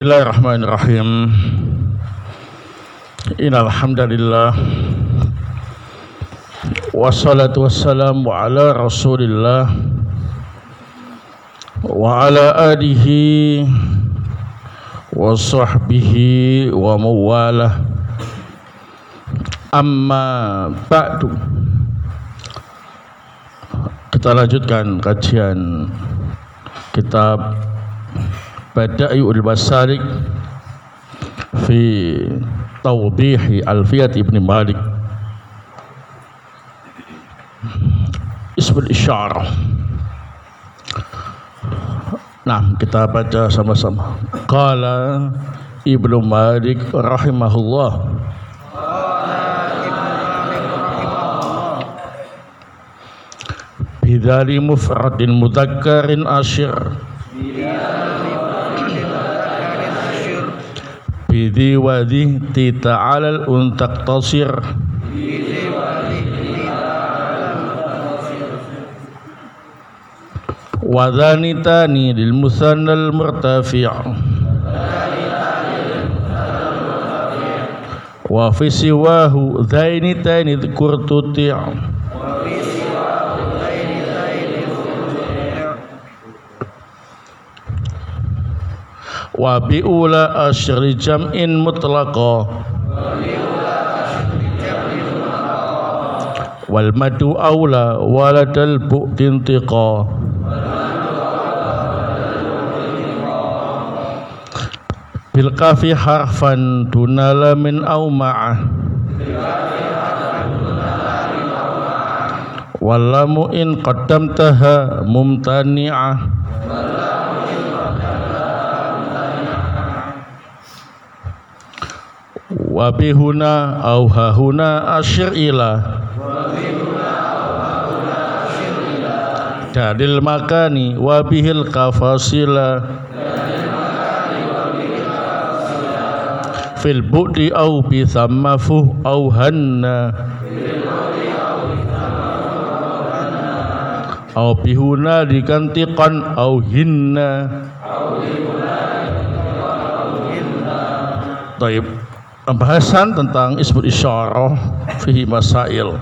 Bismillahirrahmanirrahim. Innal hamdalillah wassalatu wassalamu ala Rasulillah wa ala alihi wa sahbihi wa mawalah. Amma ba'du. Kita lanjutkan kajian kitab Bada'iul Masalik fi Tawdihi Alfiyat Ibn Malik Ismul Isyarah. Nah, kita baca sama-sama. Qala Ibnu Malik rahimahullah. Bidhali mufradin mudhakkarin asyir bidhi wadhi tita'alal untak tasir wadhanitani lil musannal murtafi' wa fi siwahu dhainitani dhkur tuti' wa bi'ula asyri jam'in mutlaqa wal madu awla waladal bu'tin tiqa bil kafi harfan dunala min aw ma'ah wallamu in qaddamtaha mumtani'ah wa bihuna aw hahuna asyir ila dalil makani wa bihil kafasila fil bu'di aw bi thammafu aw hanna aw bihuna digantiqan aw hinna. Baik, pembahasan tentang Ismul Isyarah fihi masail.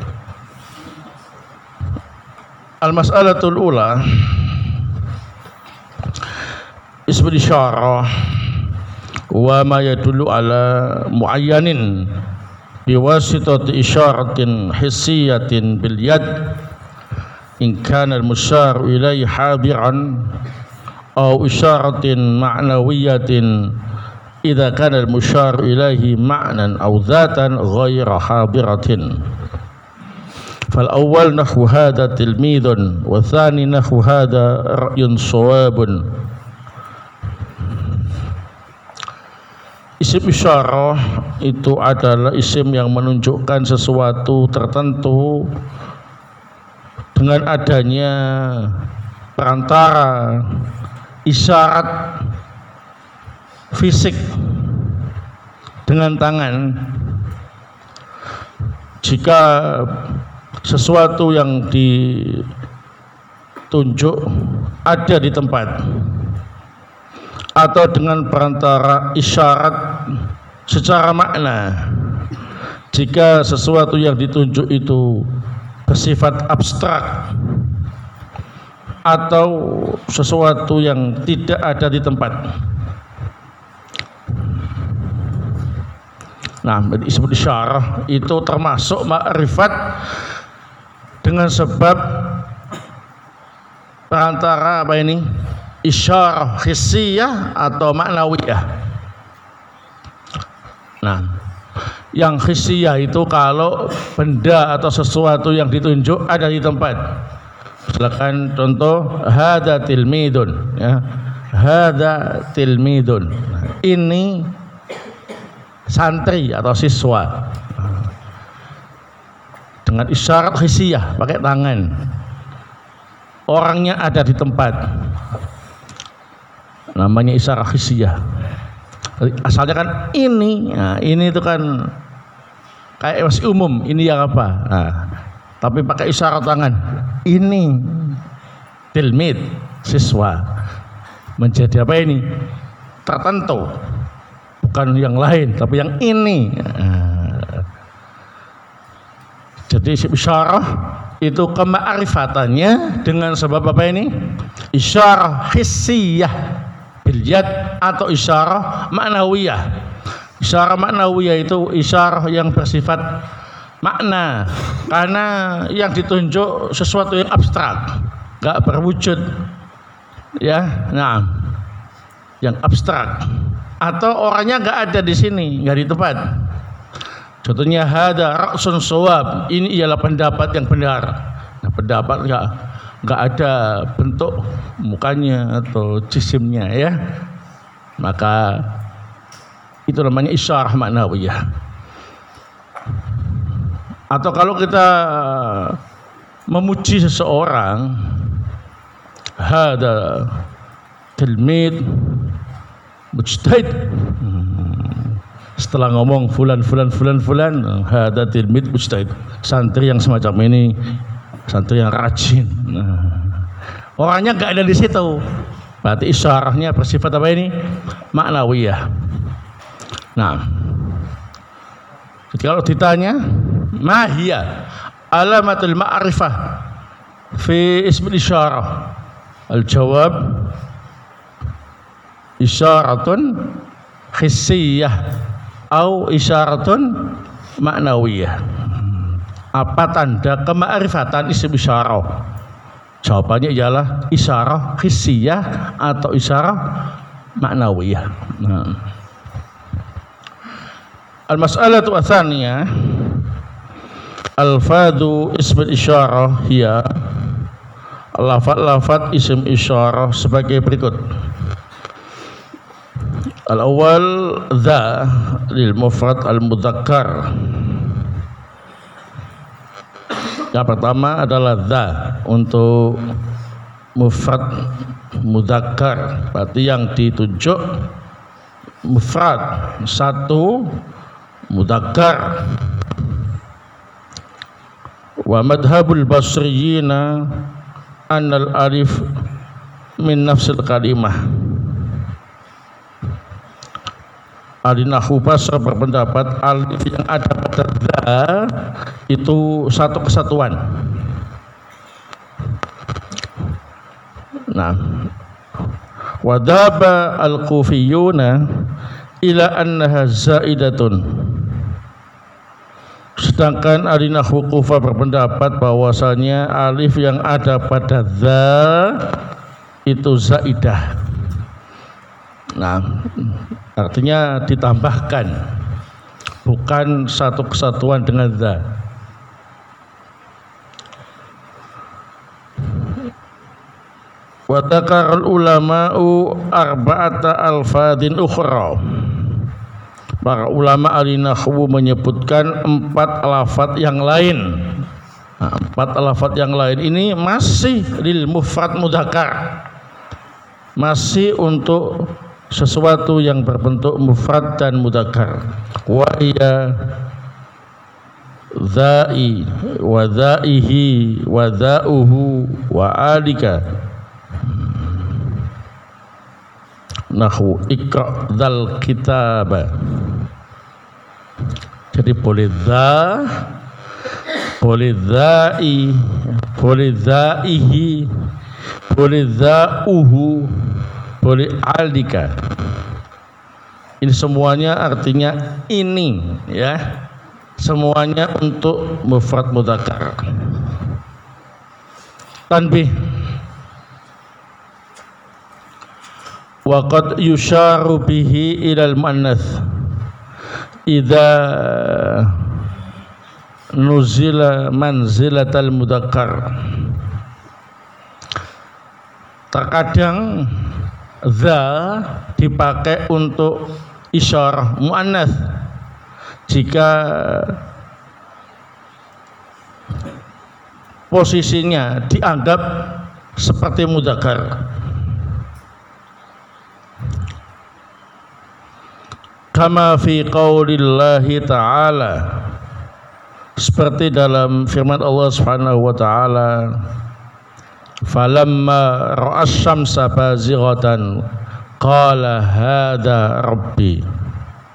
Al-mas'alatul ula, Ismul Isyarah wa ma yadullu ala muayyanin biwasitati isyaratin hissiyatin bil yad in kana al-musyar ilaihi hadiran aw isyaratin ma'nawiyatin idza kana al-musyar ilaihi ma'nan aw dhatan ghayra hadiratin. Fal awwal nahwu hadha tilmidun wa thani nahwu hadha ra'yun shawabun. Isim isyarah itu adalah isim yang menunjukkan sesuatu tertentu dengan adanya perantara isyarat fisik dengan tangan. Jika sesuatu yang ditunjuk ada di tempat atau dengan perantara isyarat secara makna, jika sesuatu yang ditunjuk itu bersifat abstrak atau sesuatu yang tidak ada di tempat. Nah, Ismul Isyarah itu termasuk ma'rifat dengan sebab perantara apa ini? Isyarah hissiyah atau ma'nawiyah. Nah, yang hissiyah itu kalau benda atau sesuatu yang ditunjuk ada di tempat. Silakan contoh hadza tilmidun, ya. Hadza tilmidun. Ini santri atau siswa. Dengan isyarat hissiyah, pakai tangan. Orangnya ada di tempat. Namanya isyarat hissiyah. Asalnya kan ini. Nah, ini itu kan kayak masih umum, ini yang apa? Nah, tapi pakai isyarat tangan. Ini tilmid, siswa. Menjadi apa ini? Tertentu. bukan yang lain tapi yang ini. Jadi isim isyarah itu kema'rifatannya dengan sebab apa ini? Isyarah hissiyah bil yad atau isyarah ma'nawiyah. Isyarah ma'nawiyah itu isyarah yang bersifat makna, karena yang ditunjuk sesuatu yang abstrak, enggak berwujud. Ya, nah, yang abstrak atau orangnya enggak ada di sini, enggak di tempat. Contohnya hada ra'sun shawab, ini ialah pendapat yang benar. Nah, pendapat enggak ada bentuk mukanya atau jisimnya, ya. Maka itu namanya isyarah ma'nawiyah. Atau kalau kita memuji seseorang, hada tilmid mujtahid. Setelah ngomong fulan, hada tilmid mujtahid, santri yang semacam ini, santri yang rajin. Orangnya enggak ada di situ. Berarti isyarahnya bersifat apa ini? Ma'nawiyah. Nah, kalau ditanya, mahiyya alamatul ma'rifah fi ism isyarah? Al-jawab isyaratun hissiyah atau isyaratun ma'nawiyah. Apa tanda kema'rifatan isim isyarah? Jawabannya ialah isyarah hissiyah atau isyarah ma'nawiyah. Nah, al-mas'alatu atsaniyah, alfadhu ism isyarah hiya, lafaz-lafaz isim isyarah sebagai berikut. Al-awwal dha lil mufrad al-mudzakkar. Yang pertama adalah dha untuk mufrad mudzakkar, berarti yang ditunjuk mufrad satu mudzakkar. Wa madhabul basriyina annal alif min nafsil kalimah. Ahli nahwu Basra berpendapat alif yang ada pada dha itu satu kesatuan. Nah, wadhaba al-kufiyuna ila annaha zaidatun. Sedangkan ahli nahwu Kufah berpendapat bahwasanya alif yang ada pada dha itu zaidah. Nah, artinya ditambahkan, bukan satu kesatuan dengan dha. Wa dzakara ulama'u arba'ata alfadin ukhra. Para ulama ahli nahwu menyebutkan 4 lafaz yang lain. Nah, 4 lafaz yang lain ini masih lil mufrad mudzakkar, masih untuk sesuatu yang berbentuk mufrad dan mudzakkar. Wa iya dha'i wa dha'ihi wa dha'uhu wa alika. Nahwu iqra dzal kitaba. Jadi boleh dha, boleh dha'i, boleh dha'ihi, boleh dha'uhu, boleh alika. Ini semuanya artinya ini, ya. Semuanya untuk mufrad mudzakkar. Tanbih. Wa qad yusharu bihi ilal muannats idza nuzila manzilatal mudzakkar. Terkadang dha dipakai untuk isyarah muannats jika posisinya dianggap seperti mudzakkar. Kama fi qaulillahi ta'ala, seperti dalam firman Allah Subhanahu wa taala, falamma ra'as syamsa bazighatan qala hadza rabbi.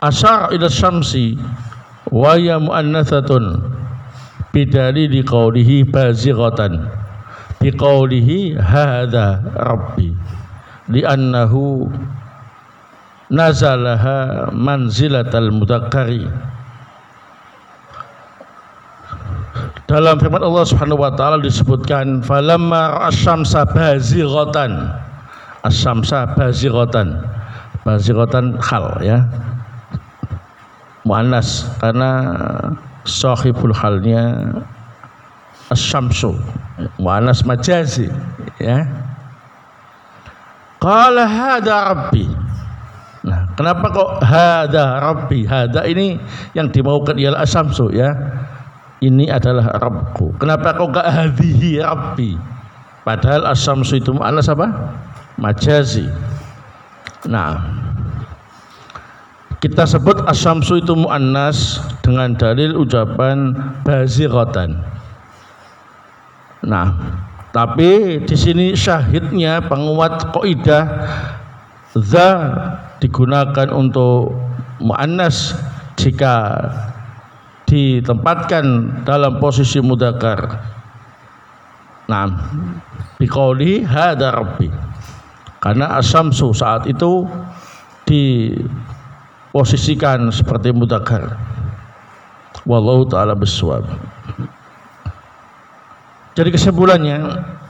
asyara ila syamsi wa ya muannathatun bidalili qawlihi bazighatan biqawlihi hadha rabbi li'annahu nazalaha manzilatal mudzakkari. Dalam firman Allah Subhanahu wa taala disebutkan falamma asyamsa bazighatan. Asyamsa bazighatan. Bazighatan khal ya. Muannas karena sahibul halnya asyamsu. Muannas majazi ya. Qala hada rabbi. Nah, kenapa kok hada rabbi? Hada ini yang dimaukan ialah asyamsu ya. Ini adalah Rabbku. Kenapa kau enggak hadhihi Rabbi? Padahal asyamsu itu muannas apa? Majazi. Nah, kita sebut asyamsu itu muannas dengan dalil ucapan bazighatan. Nah, tapi di sini syahidnya penguat kaidah za digunakan untuk muannas jika ditempatkan dalam posisi mudzakkar. Nah, biqauli hada rabbi. Karena asyamsu saat itu diposisikan seperti mudzakkar. Wallahu taala bissawab. Jadi kesimpulannya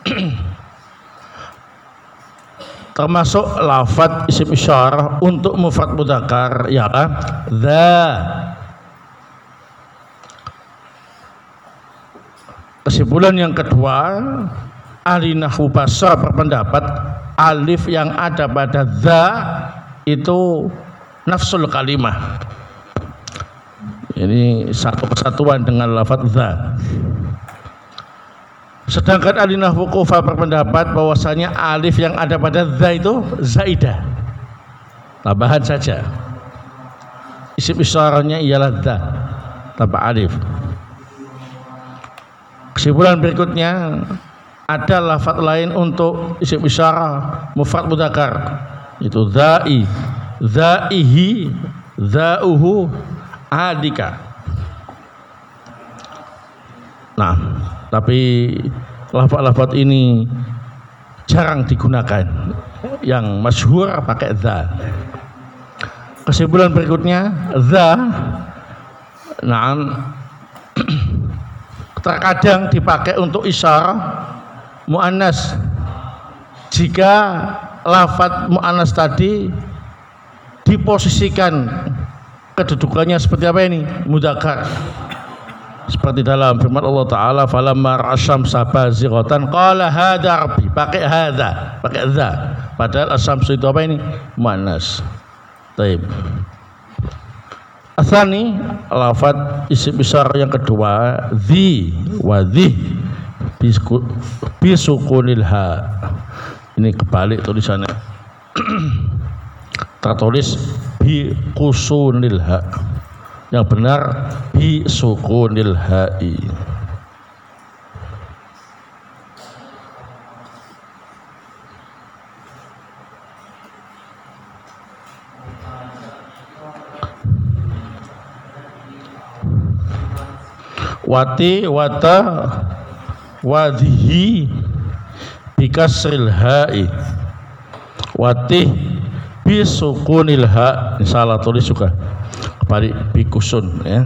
termasuk lafadz isim isyarah untuk mufrad mudzakkar ialah dza. Kesimpulan yang kedua, ahli nahwu basra berpendapat alif yang ada pada dza itu nafsul kalimah. Ini satu kesatuan dengan lafadz dza. Sedangkan ahli nahwu Kufah berpendapat bahwasanya alif yang ada pada dza itu zaidah. Tambahan saja. Isim isyarahnya ialah dza tanpa alif. Kesimpulan berikutnya, ada lafaz lain untuk isim isyarah mufrad mudzakkar, itu dzai, dzaihi, dzauhu, adika. Nah, tapi lafaz-lafaz ini jarang digunakan. Yang masyhur pakai dza. Kesimpulan berikutnya, dza terkadang dipakai untuk isyarah muannas jika lafadz muannas tadi diposisikan kedudukannya seperti apa ini? Mudzakkar. Seperti dalam firman Allah taala falamma rasyamsa bazighatan qala hada rabbi, pakai hada, pakai dza. Padahal asyamsu itu apa ini? Muannas. Baik. Asani lafadz isim isyarah yang kedua dzi wa dzi bisukunil ha. Ini kebalik tulisannya. Tertulis bi qusunil ha. Yang benar bi sukunil ha'i. Wati wata wadhi bikasril ha'i. Wati bisukunil ha. Ini salah tulis juga. Kembali bikusun ya.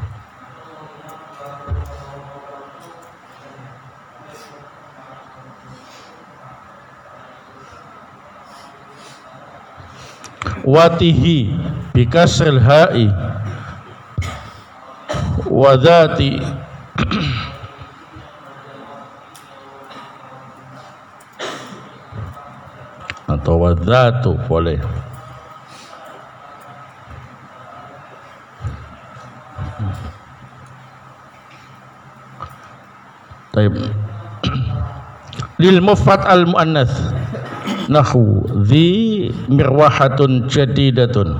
Watihi bikasril ha'i wadati atau wadatu boleh. Taib. Lil mufrad al muannats nahwu dzi mirwahatun jadidatun.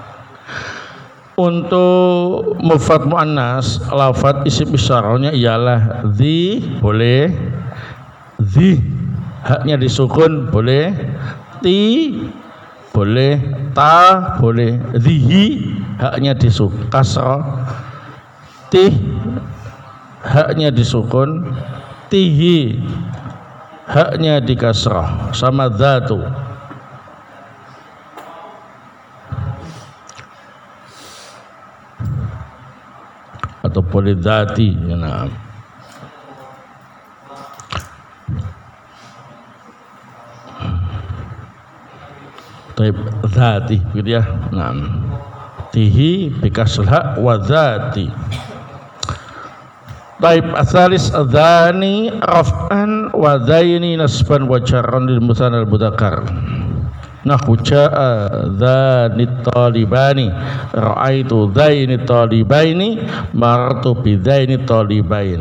Untuk mufrad muannas lafadz isim isyarahnya ialah dzi boleh, dzi haknya disukun boleh, ti boleh, ta boleh, dzihi haknya kasra, tih haknya disukun, tihi haknya di kasrah, sama dzatu. Atau polidzati, ya, nah. Taib dzati gitu ya. Nah. Tihi bikasrah wa dzati. Taib asalis adzani raf'an wa dzaini nasban wa jarran lil musanna al mudzakkar. Nahwu jaa dzani talibani, ra'aitu dzaini talibaini, marartu bi dzaini talibain.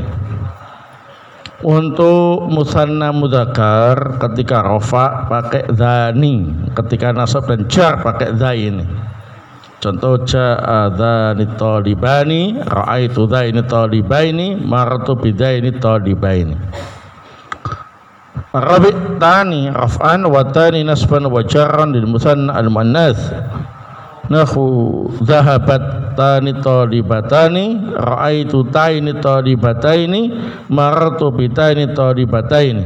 Untuk musanna mudzakkar ketika rafa pakai dzani, ketika nasab dan jar pakai dzaini. Contoh jaa dzani talibani, ra'aitu dzaini talibaini, marartu bi dzaini talibaini. Rabi' tani raf'an wa tani nasban wa jarran lil musanna al muannas. Nahu dhahabat tani talibatani, ra'aitu taini talibataini, marartu bi taini talibataini.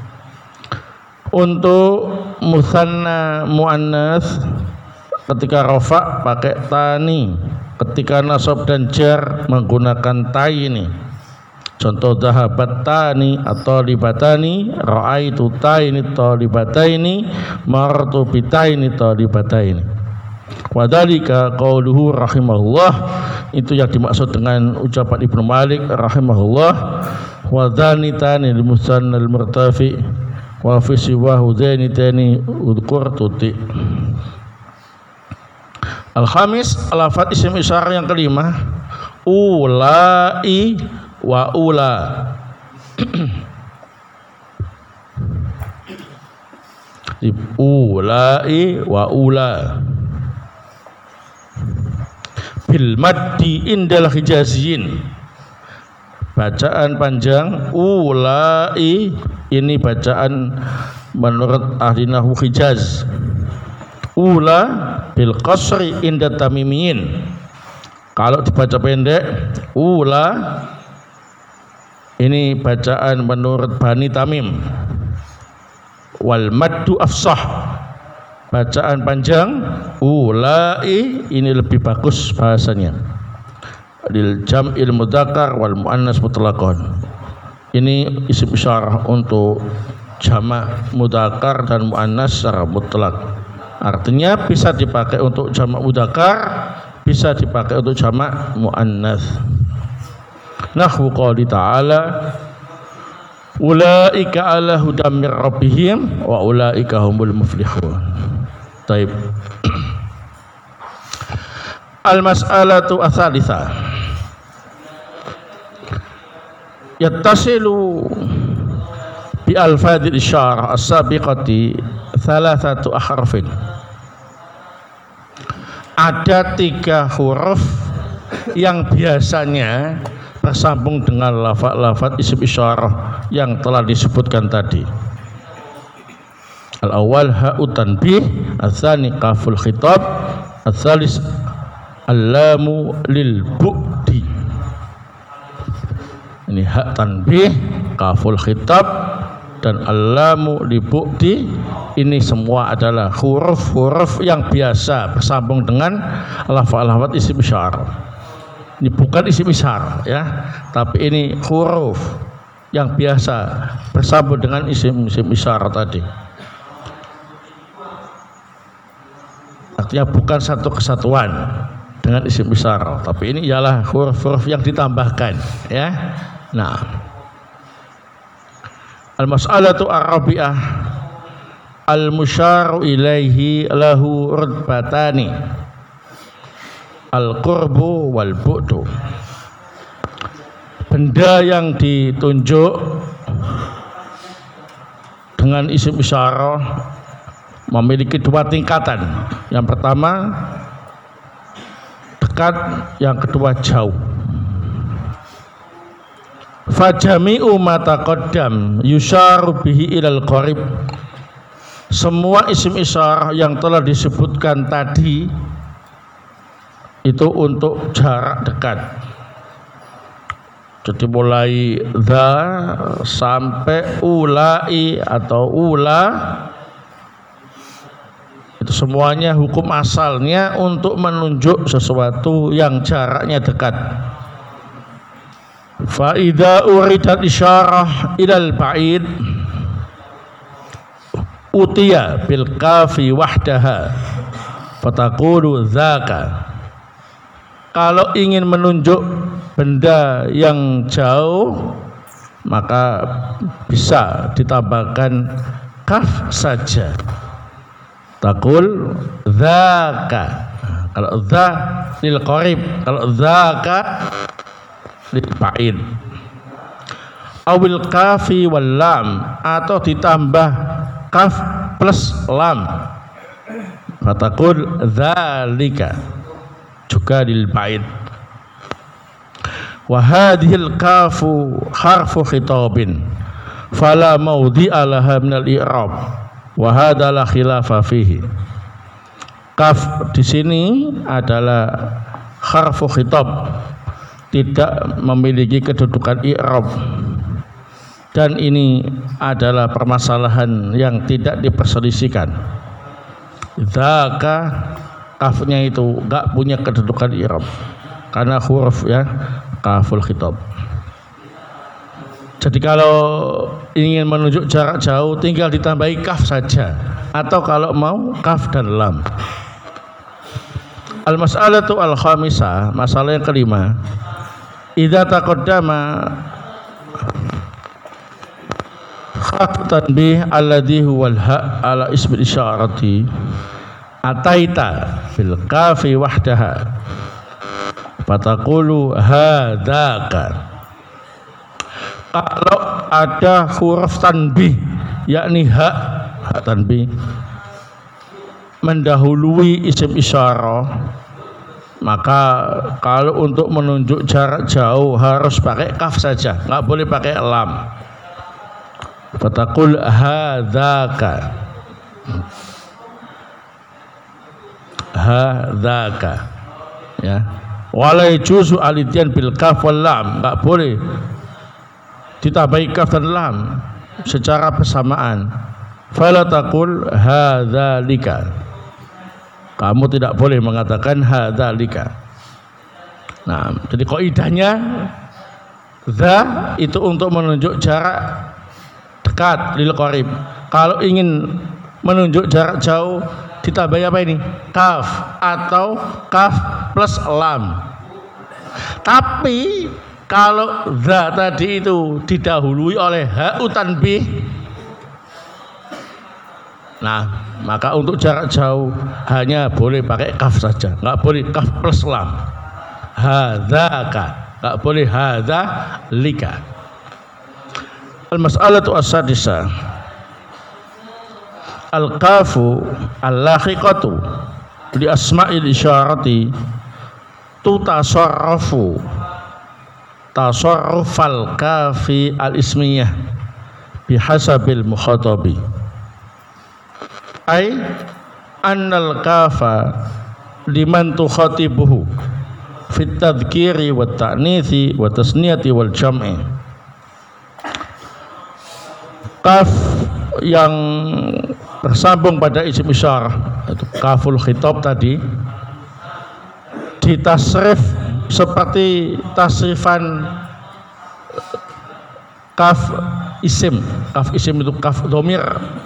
Untuk musanna muannas ketika rafa pakai tani, ketika nasab dan jar menggunakan taini. Contoh dhahabat tani atau libatani, ra'aitu taini talibataini, marartu bitaini talibataini. Wa dzalika qauluhu rahimahullah, itu yang dimaksud dengan ucapan Ibnu Malik rahimahullah, wa dzanitani lil musanna al murtafi wa fi siwahu dzanitani udkur tuti. Al-khamis, lafaz isim isyarah yang kelima, ulai wa ula. Ulai wa ula bil maddi indal hijaziyin. Bacaan panjang ulai ini bacaan menurut ahli nahwu Hijaz. Ula bil qasri inda tamimiyin. Kalau dibaca pendek ula ini bacaan menurut Bani Tamim. Wal maddu afsah, bacaan panjang ulai ini lebih bagus bahasanya. Lil jam'il mudzakkar wal muannas mutlaqan. Ini isim isyarah untuk jamak mudzakkar dan muannas secara mutlak. Artinya bisa dipakai untuk jamak mudzakkar, bisa dipakai untuk jamak muannas. Nahwu qouli ta'ala, ulaika ala hudam mir rabbihim wa ulaika humul muflihun. Taib. Al-mas'alatu ats-tsalitsah. Yattasilu bi alfadil isyarah as-sabiqati thalathatu ahrafin. Ada 3 huruf yang biasanya bersambung dengan lafaz-lafaz isim isyarah yang telah disebutkan tadi. Al-awwal ha'u tanbih, ats-tsani qaful khitab, ats-tsalis al-lamu lil bu'di. Ini hak tanbih, qaful khitab dan al-lamu lil bu'di. Ini semua adalah huruf-huruf yang biasa bersambung dengan lafaz-lafaz isim isyarah. Ini bukan isim isyarah ya, tapi ini huruf yang biasa bersambung dengan isim isyarah tadi. Artinya bukan satu kesatuan dengan isim isyarah, tapi ini ialah huruf-huruf yang ditambahkan ya. Nah, al-mas'alatu ar-rabi'ah, al-musyaru ilaihi lahu rutbatani, al-qurbu wal bu'du. Benda yang ditunjuk dengan isim isyarah memiliki 2 tingkatan. Yang pertama dekat, yang kedua jauh. Fajami'u ma taqaddam yusyaru bihi ilal qarib. Semua isim isyarah yang telah disebutkan tadi itu untuk jarak dekat. Jadi mulai dza sampai ulai atau ula, itu semuanya hukum asalnya untuk menunjuk sesuatu yang jaraknya dekat. Fa idza uridat isyarah ilal ba'id utiya bil kafi wahdaha fataqulu dzaka. Kalau ingin menunjuk benda yang jauh maka bisa ditambahkan kaf saja. Taqul dzaka. Kalau dza lil qarib, kalau dzaka lil ba'id. Awil kafi wal lam, atau ditambah kaf plus lam. Fataqul dzalika, juga lil ba'id. Wa hadhil kafu harfu khitabin fala mawdi'a laha minal i'rab wa hadha la khilafa fihi. Kaf di sini adalah harfu khitab, tidak memiliki kedudukan i'rab, dan ini adalah permasalahan yang tidak diperselisihkan. Dzaka, kafnya itu enggak punya kedudukan i'rab karena huruf ya kaful khitab. Jadi kalau ingin menunjuk jarak jauh tinggal ditambahi kaf saja, atau kalau mau kaf dan lam. Al-mas'alatu al-khamisah, masalah yang kelima. Idza taqaddama khat tanbih alladhi huwal ha ala ismi isyarati ataita fil kafi wahdaha fataqulu hadzaka. Kalau ada huruf tanbih yakni ha tanbih mendahului isim isyarah, maka kalau untuk menunjuk jarak jauh harus pakai kaf saja, nggak boleh pakai lam. Fataqul hadzaka, hadzaka, ya. Wala yajuzu al-ityan bil kaf wal lam, nggak boleh ditambahi kaf dan lam secara bersamaan. Fala taqul hadzalika, kamu tidak boleh mengatakan hadzalika. Nah, jadi kaidahnya dza itu untuk menunjuk jarak dekat, lil qarib. Kalau ingin menunjuk jarak jauh ditambahi apa ini? Kaf atau kaf plus lam. Tapi kalau dza tadi itu didahului oleh ha tanbih, nah maka untuk jarak jauh hanya boleh pakai kaf saja, nggak boleh kaf plus lam. Hadzaka, nggak boleh hadzalika. Al-mas'alatu as-sadisah, al-kafu al-lahiqatu li asma'il isyarati tutasarrafu tasarrufal kafi al-ismiyah bihasabil mukhatabi. Ay annal kafa liman tukhatibuhu fit tadhkiri wat ta'nithi wat tasniyati wal jam'i. Kaf yang bersambung pada isim isyarah, itu kaful khitab tadi, ditasrif seperti tasrifan kaf isim. Kaf isim itu kaf dhamir,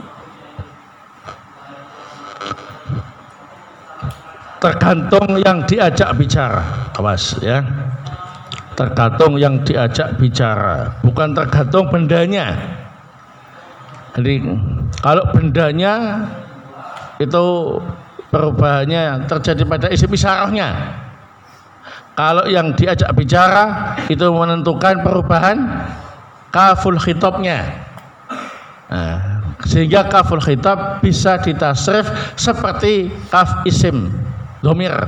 tergantung yang diajak bicara. Awas ya, tergantung yang diajak bicara, bukan tergantung bendanya. Jadi kalau bendanya itu perubahannya terjadi pada isim isyarahnya, kalau yang diajak bicara itu menentukan perubahan kaful khitabnya. Nah, sehingga kaful khitab bisa ditasrif seperti kaf isim dhamir,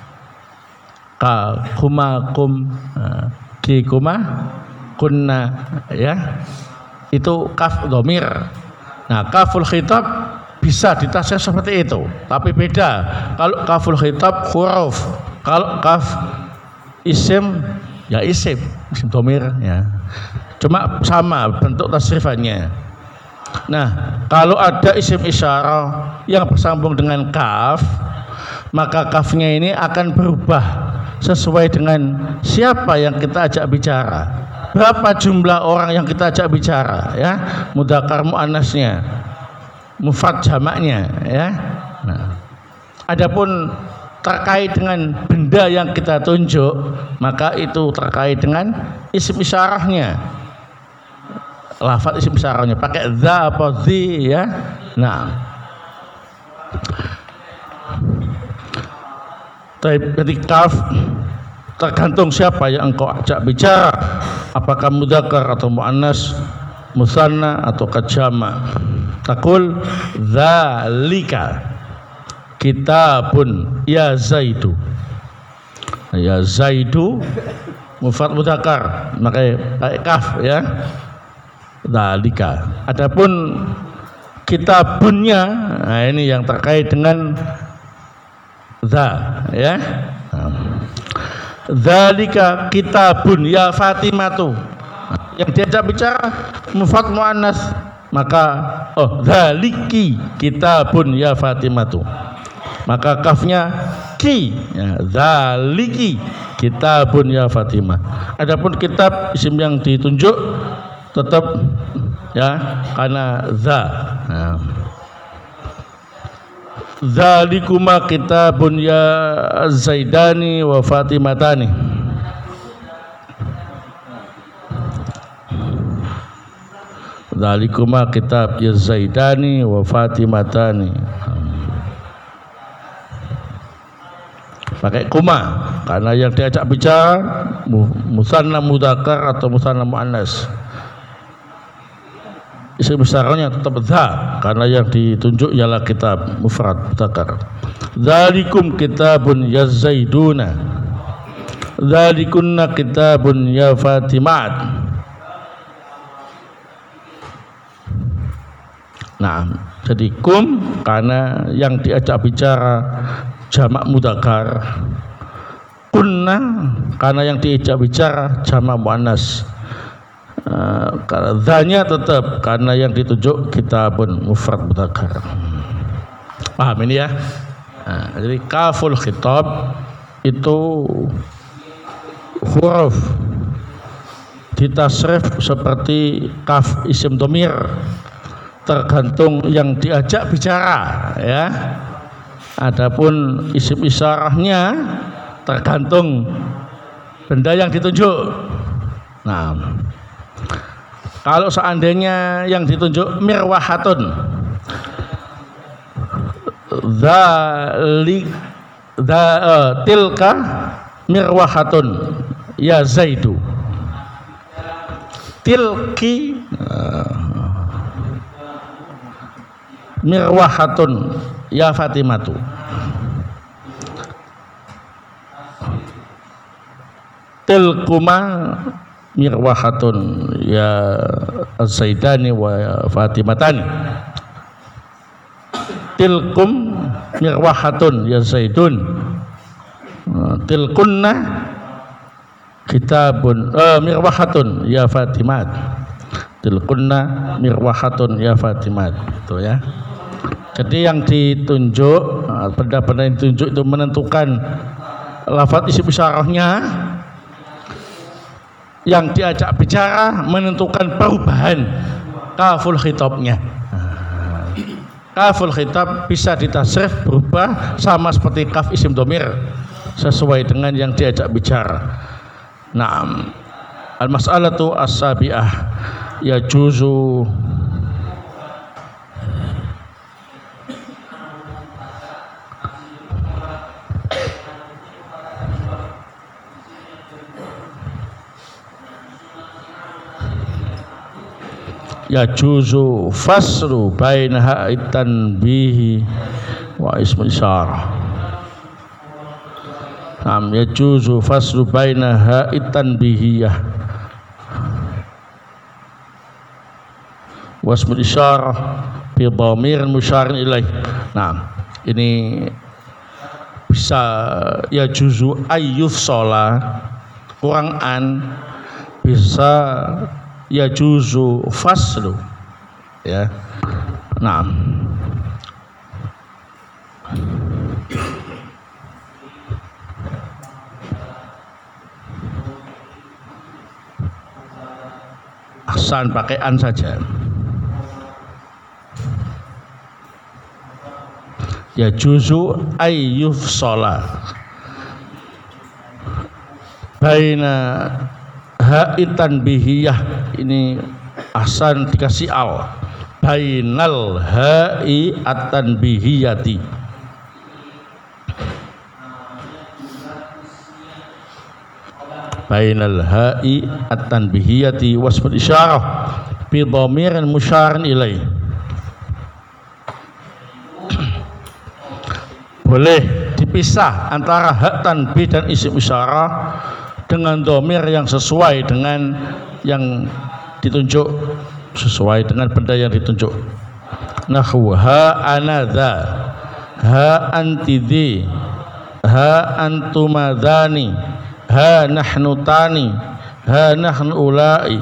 ka kuma kum, di kuma kunna, ya, itu kaf dhamir. Nah, kaful khitab bisa ditasrif seperti itu, tapi beda kalau kaful khitab huruf Kalau kaf isim ya isim domir ya. Cuma sama bentuk tasrifannya. Nah, kalau ada isim isyarah yang bersambung dengan kaf, maka kafnya ini akan berubah sesuai dengan siapa yang kita ajak bicara. Berapa jumlah orang yang kita ajak bicara ya, mudzakkar muannasnya, mufrad jamaknya ya. Nah, adapun terkait dengan benda yang kita tunjuk, maka itu terkait dengan isim isyarahnya. Lafaz isim isyarahnya pakai za apa zi ya. Nah, jadi kaf tergantung siapa yang engkau ajak bicara, apakah mudzakkar atau muannas, musanna atau jama'. Taqul dzalika kitabun ya Zaidu. Ya Zaidu mufrad mudzakkar, pakai kaf ya. Dzalika. Adapun kitabunnya, nah ini yang terkait dengan za ya. Dzalika kitabun ya Fatimatu. Yang diajak bicara mufrad muannas, maka dzaliki kitabun ya Fatimatu. Maka kafnya ki ya, dzaliki kitabun ya Fatimah. Adapun kitab isim yang ditunjuk tetap ya karena za. Nah. Zalikuma kitabun ya Zaidani wa Fatimatani. Zalikuma kitab ya Zaidani wa Fatimatani. Pakai kuma karena yang diajak bicara musanna mudzakkar atau musanna muannas. Isim besarnya tetap za karena yang ditunjuk ialah kitab mufrad mudzakkar. Dzalikum kitabun ya Zaiduna. Dzalikunna kitabun ya Fatimat. Nah, jadi kum karena yang diajak bicara jamak mudzakkar. Kunna karena yang diajak bicara jamak muannas. Karena zanya tetap karena yang ditunjuk kitabun mufrad mudzakkar. Paham ini ya? Nah, jadi kaful khitab itu huruf ditasrif seperti kaf isim dhamir, tergantung yang diajak bicara ya. Adapun isim isyarahnya tergantung benda yang ditunjuk. Nah, kalau seandainya yang ditunjuk mirwahatun, tilka mirwahatun ya Zaidu. Tilki mirwahatun ya Fatimatu. Tilkuma mirwahatun ya Zaidani wa Fatimatani. Tilkum mirwahatun ya Zaidun. Tilkunna kitabun mirwahatun ya Fatimat. Tilkunna mirwahatun ya Fatimat. Itu ya. Jadi yang ditunjuk, benda-benda yang ditunjuk itu menentukan lafaz isim isyarahnya. Yang diajak bicara menentukan perubahan kaful khitabnya. Kaful khitab bisa ditasrif berubah sama seperti kaf isim dhamir sesuai dengan yang diajak bicara. Naam. Al-mas'alatu as-sabi'ah yajuzu yajuzu fasru baina ha'it tanbihi wa ismul isyarah. Nam yajuzu fasru baina ha'it tanbihiyah wa ismul isyarah bi dhamir musyarin ilaih. Nah, ini bisa ya juzu ayyuf sholat kurang an, bisa ya juzu faslu ya. Nah, ahsan pakai an saja. Ya juzu ayyuf sholat baina ha'itan bihiyah, ini ahsan dikasih al, bainal ha'i atan bihiyati, bainal ha'i atan bihiyati wasmul isyarah bi dhamirin musyarin ilaih. Boleh dipisah antara hak tanbih dan isim isyarah dengan dhamir yang sesuai dengan yang ditunjuk, sesuai dengan benda yang ditunjuk. Nahwu ha anadha, ha antidhi, ha antumadhani, ha nahnu tani, ha nahnu ulai.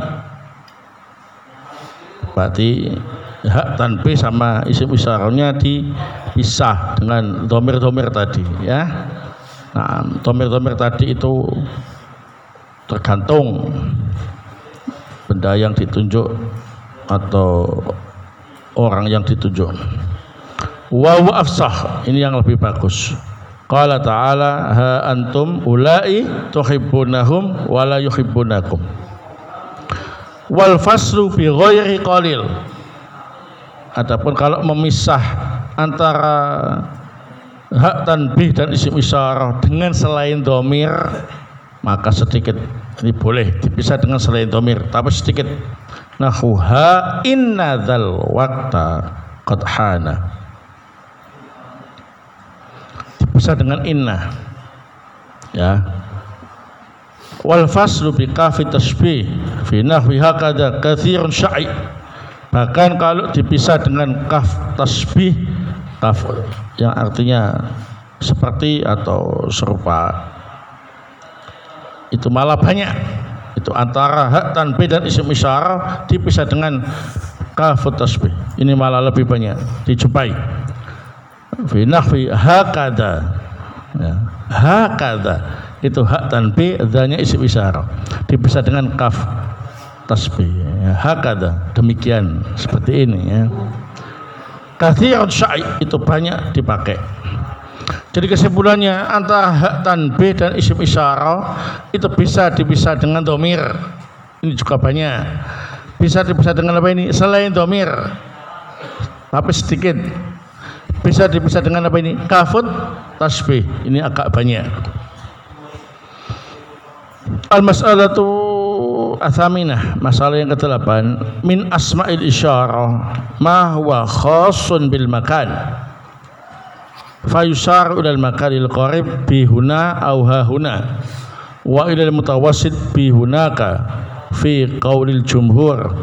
Berarti hak tanbih sama isim isyarahnya dipisah dengan dhamir-dhamir tadi ya. Nah, dhamir-dhamir tadi itu tergantung benda yang ditunjuk atau orang yang ditunjuk. Wa afsah, ini yang lebih bagus. Qala ta'ala ha antum ulai tuhibbunahum wa la yuhibbunakum. Wal faslu bi ghairi qalil. Adapun kalau memisah antara hak tanbih dan isim isyarah dengan selain dhamir, maka sedikit, ini boleh dipisah dengan selain dhamir tapi sedikit. Nahwu ha inna dzal waqta qad hana, dipisah dengan inna ya. Wal faslu bi kafi tasbih fi nahwi hakadha katsirun syai'. Bahkan kalau dipisah dengan kaf tasbih, kaf yang artinya seperti atau serupa, itu malah banyak. Itu antara hak tanbih dan isim isyarah dipisah dengan kaf tasbih, ini malah lebih banyak dijumpai. Fi nahwi hakadha ya, hakadha itu hak tanbih, dzanya isim isyarah dipisah dengan kaf tasbih ya, hakadha demikian seperti ini ya. Katsirun syai' itu banyak dipakai. Jadi kesimpulannya antara hak tanbih dan isim isyarah itu bisa dipisah dengan dhamir, ini juga banyak. Bisa dipisah dengan apa ini? Selain dhamir tapi sedikit. Bisa dipisah dengan apa ini? Kafut tasbih, ini agak banyak. Al-mas'alatu athaminah, masalah yang ke-8, min asma'il isyarah ma huwa khassun bil makan fa yusharu ilal makanil qarib bi huna aw ha huna wa ilal mutawassit bi hunaka fi qaulil jumhur.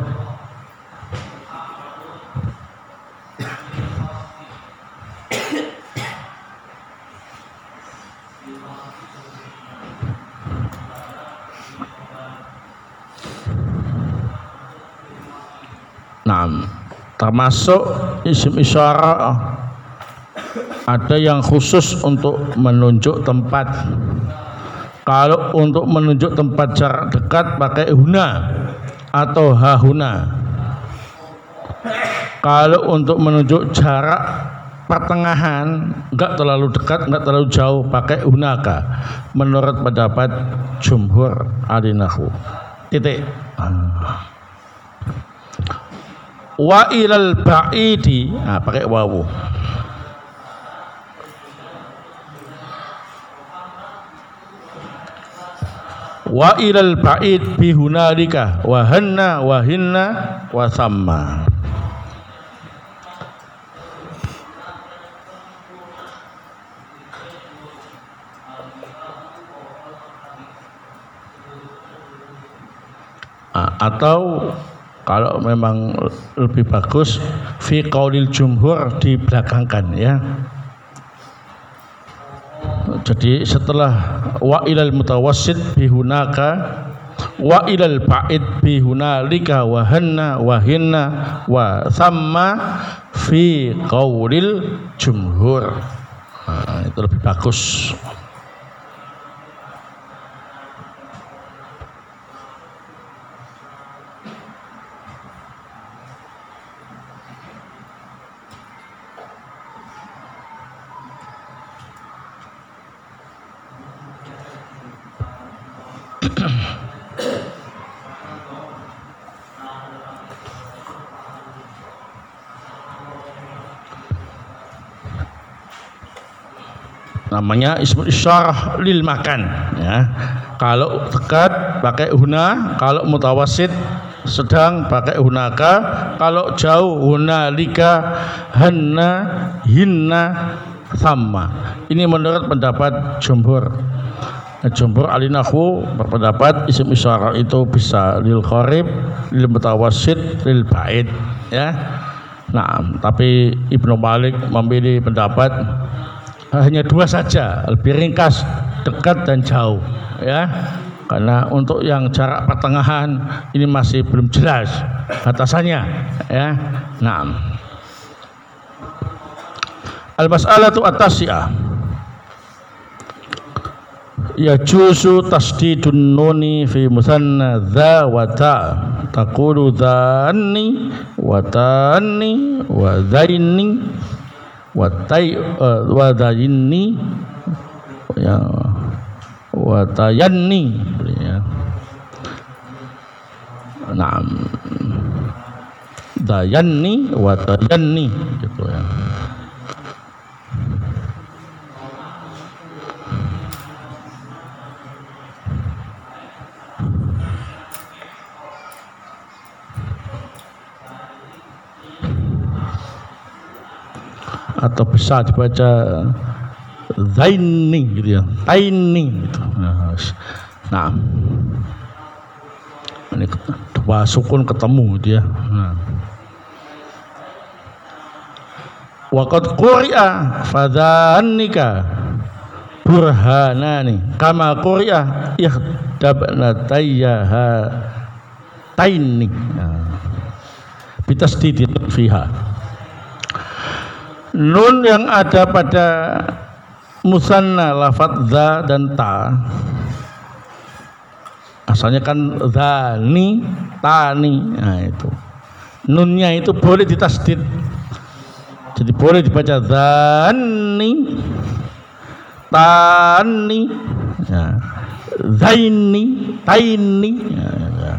Nah, termasuk isim isyarah ada yang khusus untuk menunjuk tempat. Kalau untuk menunjuk tempat jarak dekat pakai huna atau hahuna. Kalau untuk menunjuk jarak pertengahan, enggak terlalu dekat, enggak terlalu jauh, pakai hunaka. Menurut pendapat jumhur ahli nahwu. Titik. Wa ilal ba'idi, nah, pakai wawu. Wa ilal ba'id bi hunalika wa hanna wa hinna wa thamma. Atau kalau memang lebih bagus fi qaulil jumhur dibelakangkan ya. Jadi setelah wa ilal mutawassit bihunaka wa ilal ba'id bihunalika wa hanna wa hinna wa thamma fi qaulil jumhur. Itu lebih bagus. Namanya ismul isyarah lil makan ya. Kalau dekat pakai huna, kalau mutawasid sedang pakai hunaka, kalau jauh hunalika, hanna, hinna, thamma. Ini menurut pendapat jumhur. Jumhur ahli nahwu berpendapat isim isyarah itu bisa lil qarib, lil mutawasid, lil ba'id ya. Nah, tapi Ibnu Malik memilih pendapat hanya dua saja, lebih ringkas, dekat dan jauh ya. Karena untuk yang jarak pertengahan ini masih belum jelas batasannya ya. Nah, al-mas'alatu at-tasi'ah yajuzu tasdidun nuni fi musanna dha wa ta taqulu dhanni wa tanni wa dhaini wadayini ya watayanni ya. Nah, dayanni watayanni gitu ya. Atau bisa dibaca zaini gitu ya, taini gitu. Nah, ini dua sukun ketemu dia. Nah. Waqad quri'a fadhannika burhanani kama quri'a ihdabna tayyaha taini. Bitasdidin fiha. Nun yang ada pada musanna lafadz za dan ta, asalnya kan zani, tani. Nah itu nunnya itu boleh ditasdid, jadi boleh dibaca zani, tani, ya. Zaini, taini ya, ya.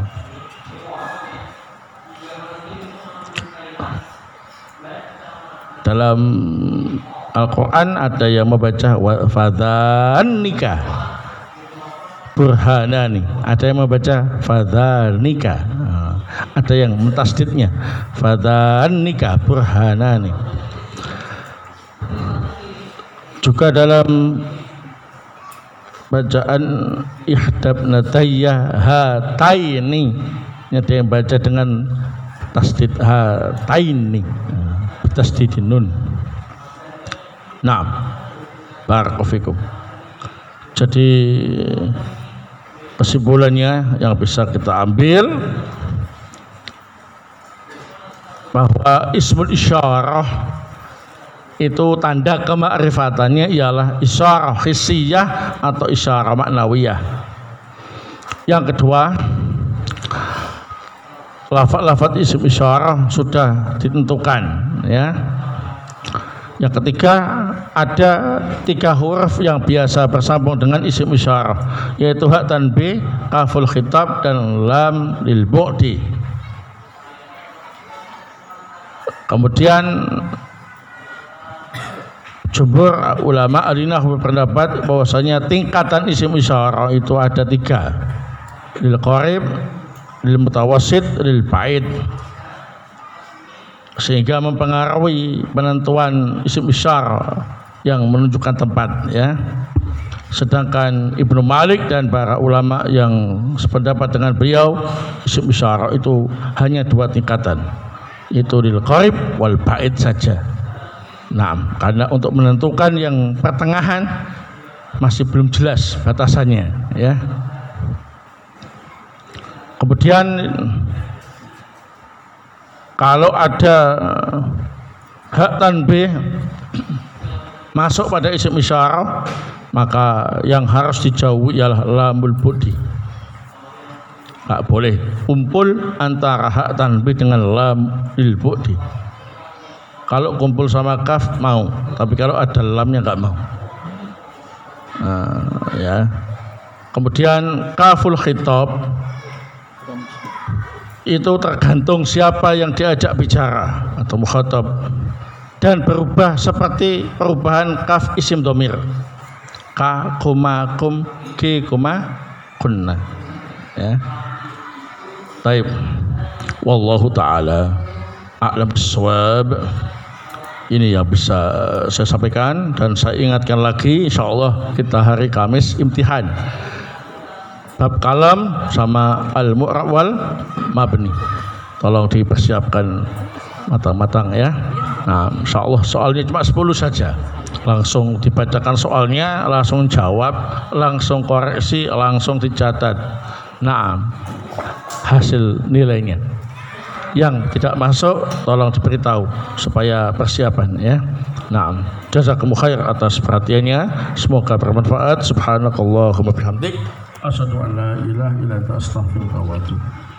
Dalam Al-Quran ada yang membaca fadhanika burhanani, ada yang membaca fadhanika, ada yang mentasdidnya fadhanika burhanani. Juga dalam bacaan ihdabna tayyahataini, ada yang baca dengan tasdid hataini, tasdidin nun. Naam, barakallahu fikum. Jadi kesimpulannya yang bisa kita ambil bahwa ismul isyarah itu tanda kema'rifatannya ialah isyarah hissiyah atau isyarah maknawiyah. Yang kedua, lafaz-lafaz isim isyarah sudah ditentukan ya. Yang ketiga, ada 3 huruf yang biasa bersambung dengan isim isyarah, yaitu ha dan b, kaful khitab dan lam lil bu'di. Kemudian jumhur ulama al-nahwu berpendapat bahwasanya tingkatan isim isyarah itu ada 3, lil qarib, lil mutawassit, lil ba'id, sehingga mempengaruhi penentuan isim isyarah yang menunjukkan tempat ya. Sedangkan Ibnu Malik dan para ulama yang sependapat dengan beliau, isim isyarah itu hanya 2 tingkatan, yaitu lil qarib wal ba'id saja. Nah, karena untuk menentukan yang pertengahan masih belum jelas batasannya, ya. Kemudian kalau ada hak tanbih masuk pada isim isyarah, maka yang harus dijauhi ialah lamul budi. Tak boleh kumpul antara hak tanbih dengan lamul budi. Kalau kumpul sama kaf mau, tapi kalau ada lamnya enggak mau. Ya. Kemudian kaful khitab itu tergantung siapa yang diajak bicara atau mukhatab, dan berubah seperti perubahan kaf isim dhamir, ka, kuma, kum, ki, kuma, kunna, ya. Baik, wallahu taala a'lam bissawab. Ini yang bisa saya sampaikan, dan saya ingatkan lagi, insyaallah kita hari Kamis imtihan bab kalam sama al-mu'rab wal mabni. Tolong dipersiapkan matang-matang, ya. Nah, insyaallah soalnya cuma 10 saja. Langsung dibacakan soalnya, langsung jawab, langsung koreksi, langsung dicatat. Nah, hasil nilainya. Yang tidak masuk tolong diberitahu supaya persiapan, ya. Nah, jazakumullah khair atas perhatiannya. Semoga bermanfaat. Subhanakallahumma bihamdik, asyhadu an la ilaha illa anta astaghfiruka wa atubu